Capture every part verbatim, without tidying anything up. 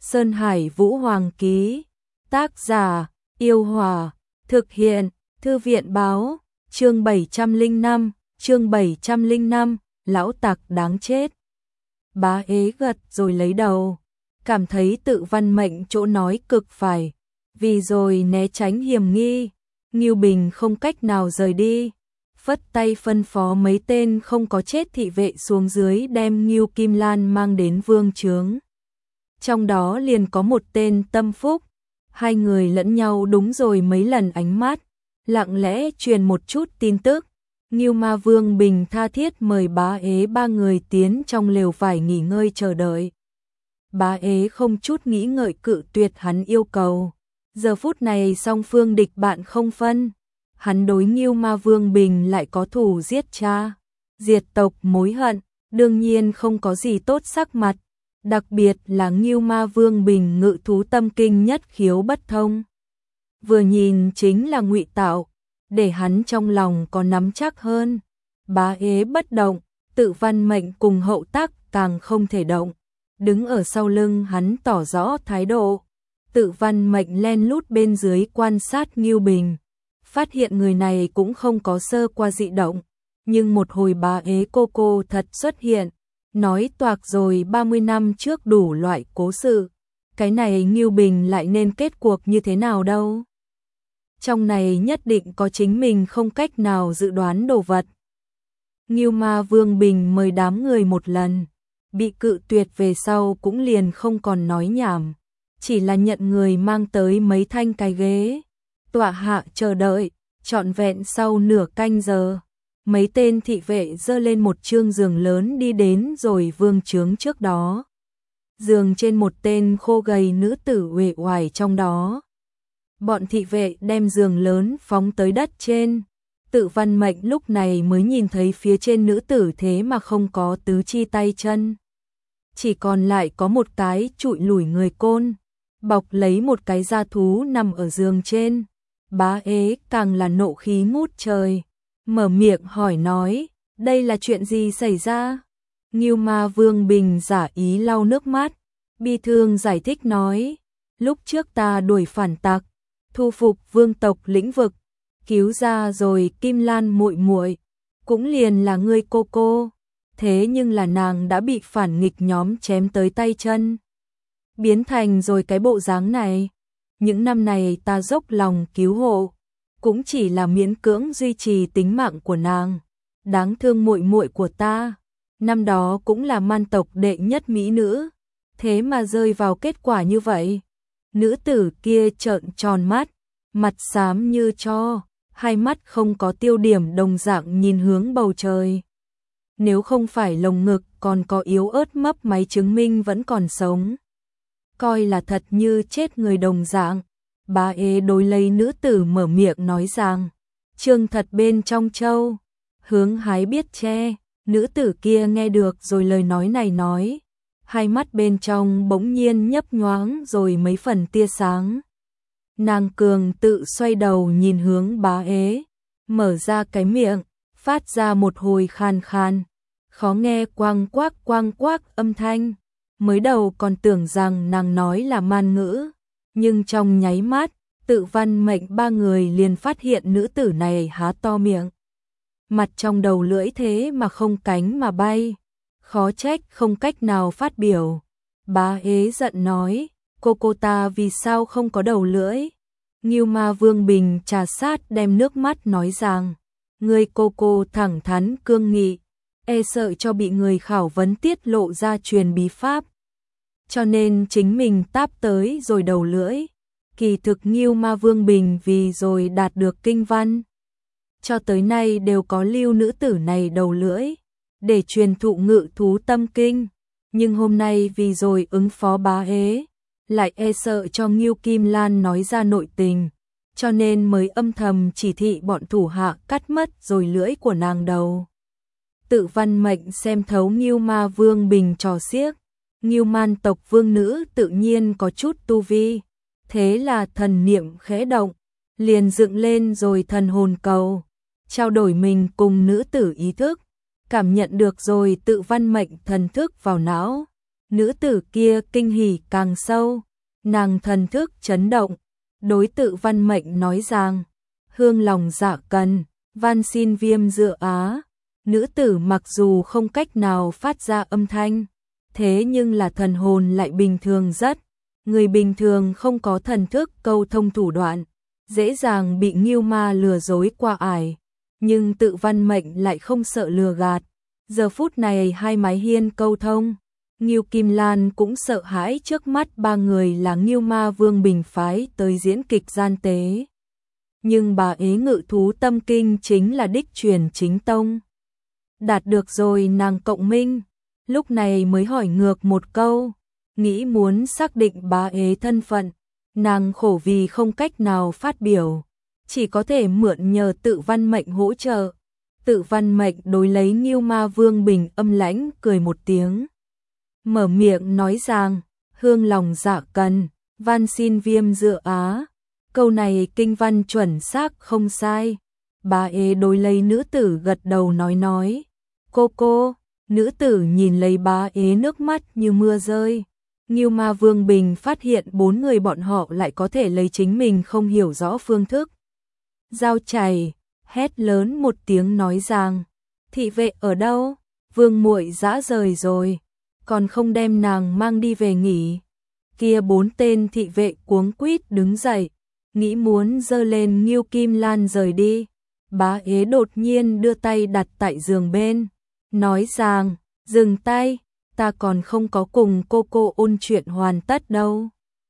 Sơn Hải Vũ Hoàng ký. Tác giả: Yêu Hòa. Thực hiện: Thư viện báo. Chương bảy trăm lẻ năm, chương bảy trăm lẻ năm, lão tặc đáng chết. Bá ế gật rồi lấy đầu, cảm thấy Tự Văn Mệnh chỗ nói cực phải, vì rồi né tránh hiểm nghi, Ngưu Bình không cách nào rời đi, phất tay phân phó mấy tên không có chết thị vệ xuống dưới đem Ngưu Kim Lan mang đến vương trướng. Trong đó liền có một tên Tâm Phúc, hai người lẫn nhau đúng rồi mấy lần ánh mắt, lặng lẽ truyền một chút tin tức. Ngưu Ma Vương Bình tha thiết mời Bá ế ba người tiến trong lều vải nghỉ ngơi chờ đợi. Bá ế không chút nghĩ ngợi cự tuyệt hắn yêu cầu. Giờ phút này song phương địch bạn không phân, hắn đối Ngưu Ma Vương Bình lại có thù giết cha, diệt tộc mối hận, đương nhiên không có gì tốt sắc mặt, đặc biệt là Ngưu Ma Vương Bình ngự thú tâm kinh nhất khiếu bất thông. Vừa nhìn chính là ngụy tạo, để hắn trong lòng có nắm chắc hơn. Bá ế bất động, Tự Văn Mệnh cùng Hậu Tác càng không thể động, đứng ở sau lưng hắn tỏ rõ thái độ. Tự Văn Mệnh len lút bên dưới quan sát Ngưu Bình, phát hiện người này cũng không có sơ qua dị động, nhưng một hồi bá ế cô cô thật xuất hiện, nói toạc rồi ba mươi năm trước đủ loại cố sự, cái này Ngưu Bình lại nên kết cuộc như thế nào đâu. Trong này nhất định có chính mình không cách nào dự đoán đồ vật. Ngưu Ma Vương Bình mời đám người một lần, bị cự tuyệt về sau cũng liền không còn nói nhảm, chỉ là nhận người mang tới mấy thanh cái ghế, tọa hạ chờ đợi, trọn vẹn sau nửa canh giờ. Mấy tên thị vệ dơ lên một chương giường lớn đi đến rồi vương trướng trước đó. Giường trên một tên khô gầy nữ tử uể oải trong đó. Bọn thị vệ đem giường lớn phóng tới đất trên. Tự Văn Mệnh lúc này mới nhìn thấy phía trên nữ tử thế mà không có tứ chi tay chân. Chỉ còn lại có một cái trụi lủi người côn, bọc lấy một cái da thú nằm ở giường trên. Bá ế càng là nộ khí ngút trời, mở miệng hỏi nói, đây là chuyện gì xảy ra? Ngưu Ma Vương Bình giả ý lau nước mắt, bi thương giải thích nói, lúc trước ta đuổi phản tặc, thu phục vương tộc lĩnh vực, cứu ra rồi Kim Lan muội muội, cũng liền là ngươi cô cô, thế nhưng là nàng đã bị phản nghịch nhóm chém tới tay chân, biến thành rồi cái bộ dáng này. Những năm này ta dốc lòng cứu hộ, cũng chỉ là miễn cưỡng duy trì tính mạng của nàng. Đáng thương muội muội của ta, năm đó cũng là man tộc đệ nhất mỹ nữ, thế mà rơi vào kết quả như vậy. Nữ tử kia trợn tròn mắt, mặt xám như tro, hai mắt không có tiêu điểm đồng dạng nhìn hướng bầu trời. Nếu không phải lồng ngực còn có yếu ớt mấp máy chứng minh vẫn còn sống, coi là thật như chết người đồng dạng. Bá ế đối lấy nữ tử mở miệng nói rằng, trương thật bên trong châu, hướng hái biết che. Nữ tử kia nghe được rồi lời nói này nói, hai mắt bên trong bỗng nhiên nhấp nhoáng rồi mấy phần tia sáng. Nàng cường tự xoay đầu nhìn hướng bá ế, mở ra cái miệng, phát ra một hồi khan khan, khó nghe quang quác quang quác âm thanh. Mới đầu còn tưởng rằng nàng nói là man ngữ, nhưng trong nháy mắt, Tự Văn Mệnh ba người liền phát hiện nữ tử này há to miệng. Mặt trong đầu lưỡi thế mà không cánh mà bay, khó trách không cách nào phát biểu. Bá ế giận nói, cô cô ta vì sao không có đầu lưỡi? Ngưu Ma Vương Bình trà sát đem nước mắt nói rằng, người cô cô thẳng thắn cương nghị, e sợ cho bị người khảo vấn tiết lộ ra truyền bí pháp, cho nên chính mình táp tới rồi đầu lưỡi. Kỳ thực Ngưu Ma Vương Bình vì rồi đạt được kinh văn, cho tới nay đều có lưu nữ tử này đầu lưỡi, để truyền thụ ngự thú tâm kinh, nhưng hôm nay vì rồi ứng phó bá ế, lại e sợ cho Ngưu Kim Lan nói ra nội tình, cho nên mới âm thầm chỉ thị bọn thủ hạ cắt mất rồi lưỡi của nàng đầu. Tự Văn Mệnh xem thấu Ngưu Ma Vương Bình trò xiếc, Ngưu Man tộc vương nữ tự nhiên có chút tu vi, thế là thần niệm khẽ động, liền dựng lên rồi thần hồn cầu, trao đổi mình cùng nữ tử ý thức, cảm nhận được rồi Tự Văn Mệnh thần thức vào não. Nữ tử kia kinh hỉ càng sâu, nàng thần thức chấn động, đối Tự Văn Mệnh nói rằng, hương lòng dạ cần, van xin viêm dựa á. Nữ tử mặc dù không cách nào phát ra âm thanh, thế nhưng là thần hồn lại bình thường rất. Người bình thường không có thần thức câu thông thủ đoạn, dễ dàng bị Ngưu Ma lừa dối qua ải. Nhưng Tự Văn Mệnh lại không sợ lừa gạt. Giờ phút này hai mái hiên câu thông, Ngưu Kim Lan cũng sợ hãi trước mắt ba người là Ngưu Ma Vương Bình phái tới diễn kịch gian tế. Nhưng bà ế ngự thú tâm kinh chính là đích truyền chính tông. Đạt được rồi nàng cộng minh, lúc này mới hỏi ngược một câu, nghĩ muốn xác định bá ế thân phận, nàng khổ vì không cách nào phát biểu, chỉ có thể mượn nhờ Tự Văn Mệnh hỗ trợ. Tự Văn Mệnh đối lấy Ngưu Ma Vương Bình âm lãnh cười một tiếng, mở miệng nói rằng, hương lòng dạ cần, van xin viêm dựa á. Câu này kinh văn chuẩn xác không sai. Bá ế đối lấy nữ tử gật đầu nói nói, cô cô. Nữ tử nhìn lấy bá ế nước mắt như mưa rơi. Ngưu Ma Vương Bình phát hiện bốn người bọn họ lại có thể lấy chính mình không hiểu rõ phương thức giao chảy, hét lớn một tiếng nói rằng, thị vệ ở đâu? Vương muội dã rời rồi, còn không đem nàng mang đi về nghỉ. Kia bốn tên thị vệ cuống quýt đứng dậy, nghĩ muốn giơ lên Ngưu Kim Lan rời đi. Bá ế đột nhiên đưa tay đặt tại giường bên, nói rằng, dừng tay, ta còn không có cùng cô cô ôn chuyện hoàn tất đâu.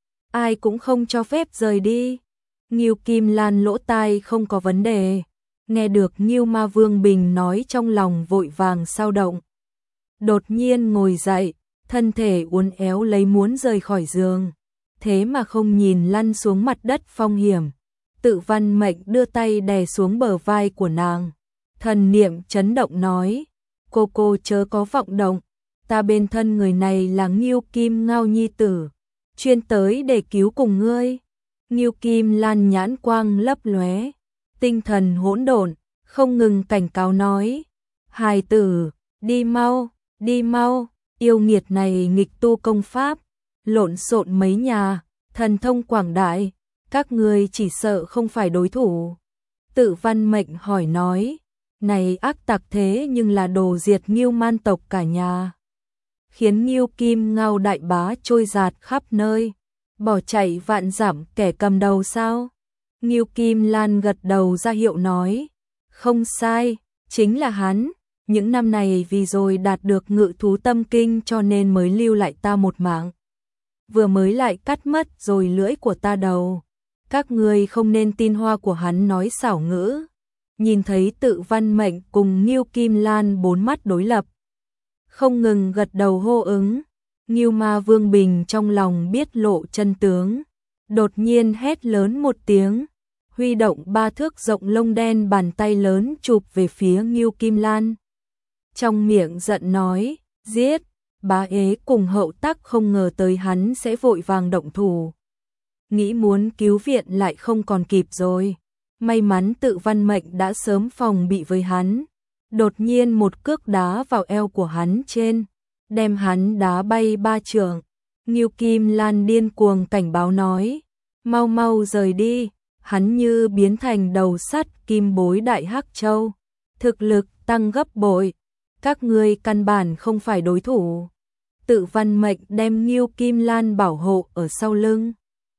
Ai cũng không cho phép rời đi. Ngưu Kim Lan lỗ tai không có vấn đề, nghe được Ngưu Ma Vương Bình nói trong lòng vội vàng sao động. Đột nhiên ngồi dậy, thân thể uốn éo lấy muốn rời khỏi giường, thế mà không nhìn lăn xuống mặt đất phong hiểm. Tự Văn Mệnh đưa tay đè xuống bờ vai của nàng, thần niệm chấn động nói, cô cô chớ có vọng động, ta bên thân người này là Ngưu Kim Ngao nhi tử, chuyên tới để cứu cùng ngươi. Ngưu Kim Lan nhãn quang lấp lóe, tinh thần hỗn độn, không ngừng cảnh cáo nói, hài tử, đi mau, đi mau, yêu nghiệt này nghịch tu công pháp, lộn xộn mấy nhà, thần thông quảng đại, các ngươi chỉ sợ không phải đối thủ. Tự Văn Mệnh hỏi nói, này ác tặc thế nhưng là đồ diệt Ngưu Man tộc cả nhà, khiến Ngưu Kim Ngao đại bá trôi giạt khắp nơi, bỏ chạy vạn dặm kẻ cầm đầu sao? Ngưu Kim Lan gật đầu ra hiệu nói, không sai, chính là hắn, những năm này vì rồi đạt được ngự thú tâm kinh cho nên mới lưu lại ta một mạng. Vừa mới lại cắt mất rồi lưỡi của ta đầu. Các ngươi không nên tin hoa của hắn nói xảo ngữ. Nhìn thấy Tự Văn Mệnh cùng Ngưu Kim Lan bốn mắt đối lập, không ngừng gật đầu hô ứng. Ngưu Ma Vương Bình trong lòng biết lộ chân tướng, đột nhiên hét lớn một tiếng, huy động ba thước rộng lông đen bàn tay lớn chụp về phía Ngưu Kim Lan. Trong miệng giận nói, giết. Bá ế cùng Hậu Tắc không ngờ tới hắn sẽ vội vàng động thủ, nghĩ muốn cứu viện lại không còn kịp rồi. May mắn Tự Văn Mệnh đã sớm phòng bị với hắn, đột nhiên một cước đá vào eo của hắn trên, đem hắn đá bay ba trượng. Ngưu Kim Lan điên cuồng cảnh báo nói, mau mau rời đi. Hắn như biến thành đầu sắt kim bối đại hắc châu, thực lực tăng gấp bội, các ngươi căn bản không phải đối thủ. Tự Văn Mệnh đem Ngưu Kim Lan bảo hộ ở sau lưng,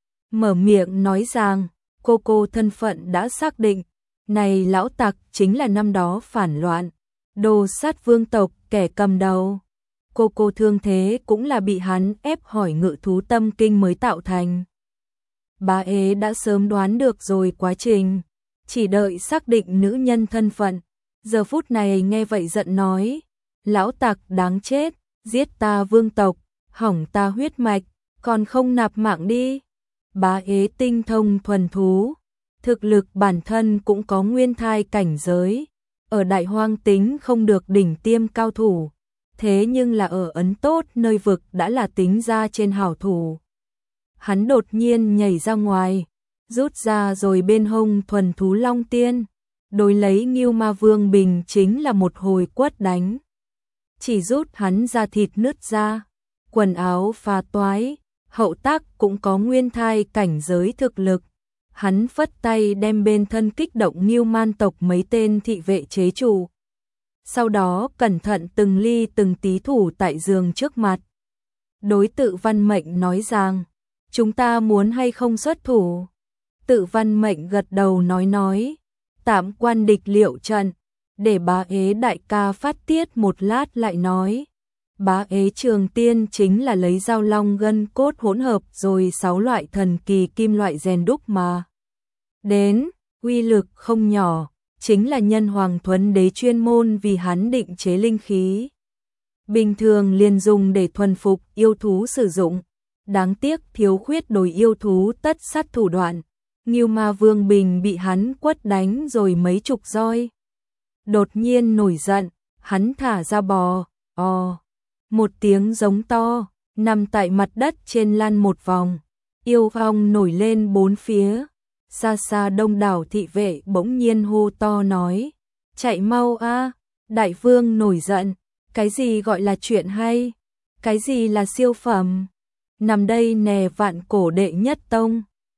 mở miệng nói rằng, cô cô thân phận đã xác định, này lão tặc chính là năm đó phản loạn, đồ sát vương tộc kẻ cầm đầu. Cô cô thương thế cũng là bị hắn ép hỏi ngự thú tâm kinh mới tạo thành. Bá ế đã sớm đoán được rồi quá trình, chỉ đợi xác định nữ nhân thân phận. Giờ phút này nghe vậy giận nói, lão tặc đáng chết, giết ta vương tộc, hỏng ta huyết mạch, còn không nạp mạng đi. Bá ế tinh thông thuần thú, thực lực bản thân cũng có nguyên thai cảnh giới, ở Đại Hoang tính không được đỉnh tiêm cao thủ, thế nhưng là ở Ấn Tốt nơi vực đã là tính ra trên hảo thủ. Hắn đột nhiên nhảy ra ngoài, rút ra rồi bên hông thuần thú long tiên, đối lấy Ngưu Ma Vương Bình chính là một hồi quất đánh, chỉ rút hắn ra thịt nứt ra. quần áo phá toái, hậu tác cũng có nguyên thai cảnh giới thực lực. Hắn phất tay đem bên thân kích động Ngưu Man tộc mấy tên thị vệ chế trụ. Sau đó cẩn thận từng ly từng tí thủ tại giường trước mặt. Đối Tự Văn Mệnh nói rằng, chúng ta muốn hay không xuất thủ? Tự Văn Mệnh gật đầu nói nói, tạm quan địch liệu trận, để bá ế đại ca phát tiết một lát lại nói. Bá ế Trường Tiên chính là lấy dao long gân cốt hỗn hợp rồi sáu loại thần kỳ kim loại rèn đúc mà. Đến, uy lực không nhỏ, chính là nhân Hoàng Thuấn Đế chuyên môn vì hắn định chế linh khí. Bình thường liền dùng để thuần phục yêu thú sử dụng, đáng tiếc thiếu khuyết đối yêu thú tất sát thủ đoạn. Ngưu Ma Vương Bình bị hắn quất đánh rồi mấy chục roi. Đột nhiên nổi giận, hắn thả ra bò, o, một tiếng giống to, nằm tại mặt đất trên lăn một vòng. Yêu phong nổi lên bốn phía, xa xa đông đảo thị vệ bỗng nhiên hô to nói, chạy mau a, đại vương nổi giận, cái gì gọi là chuyện hay, cái gì là siêu phẩm, nằm đây nè vạn cổ đệ nhất tông.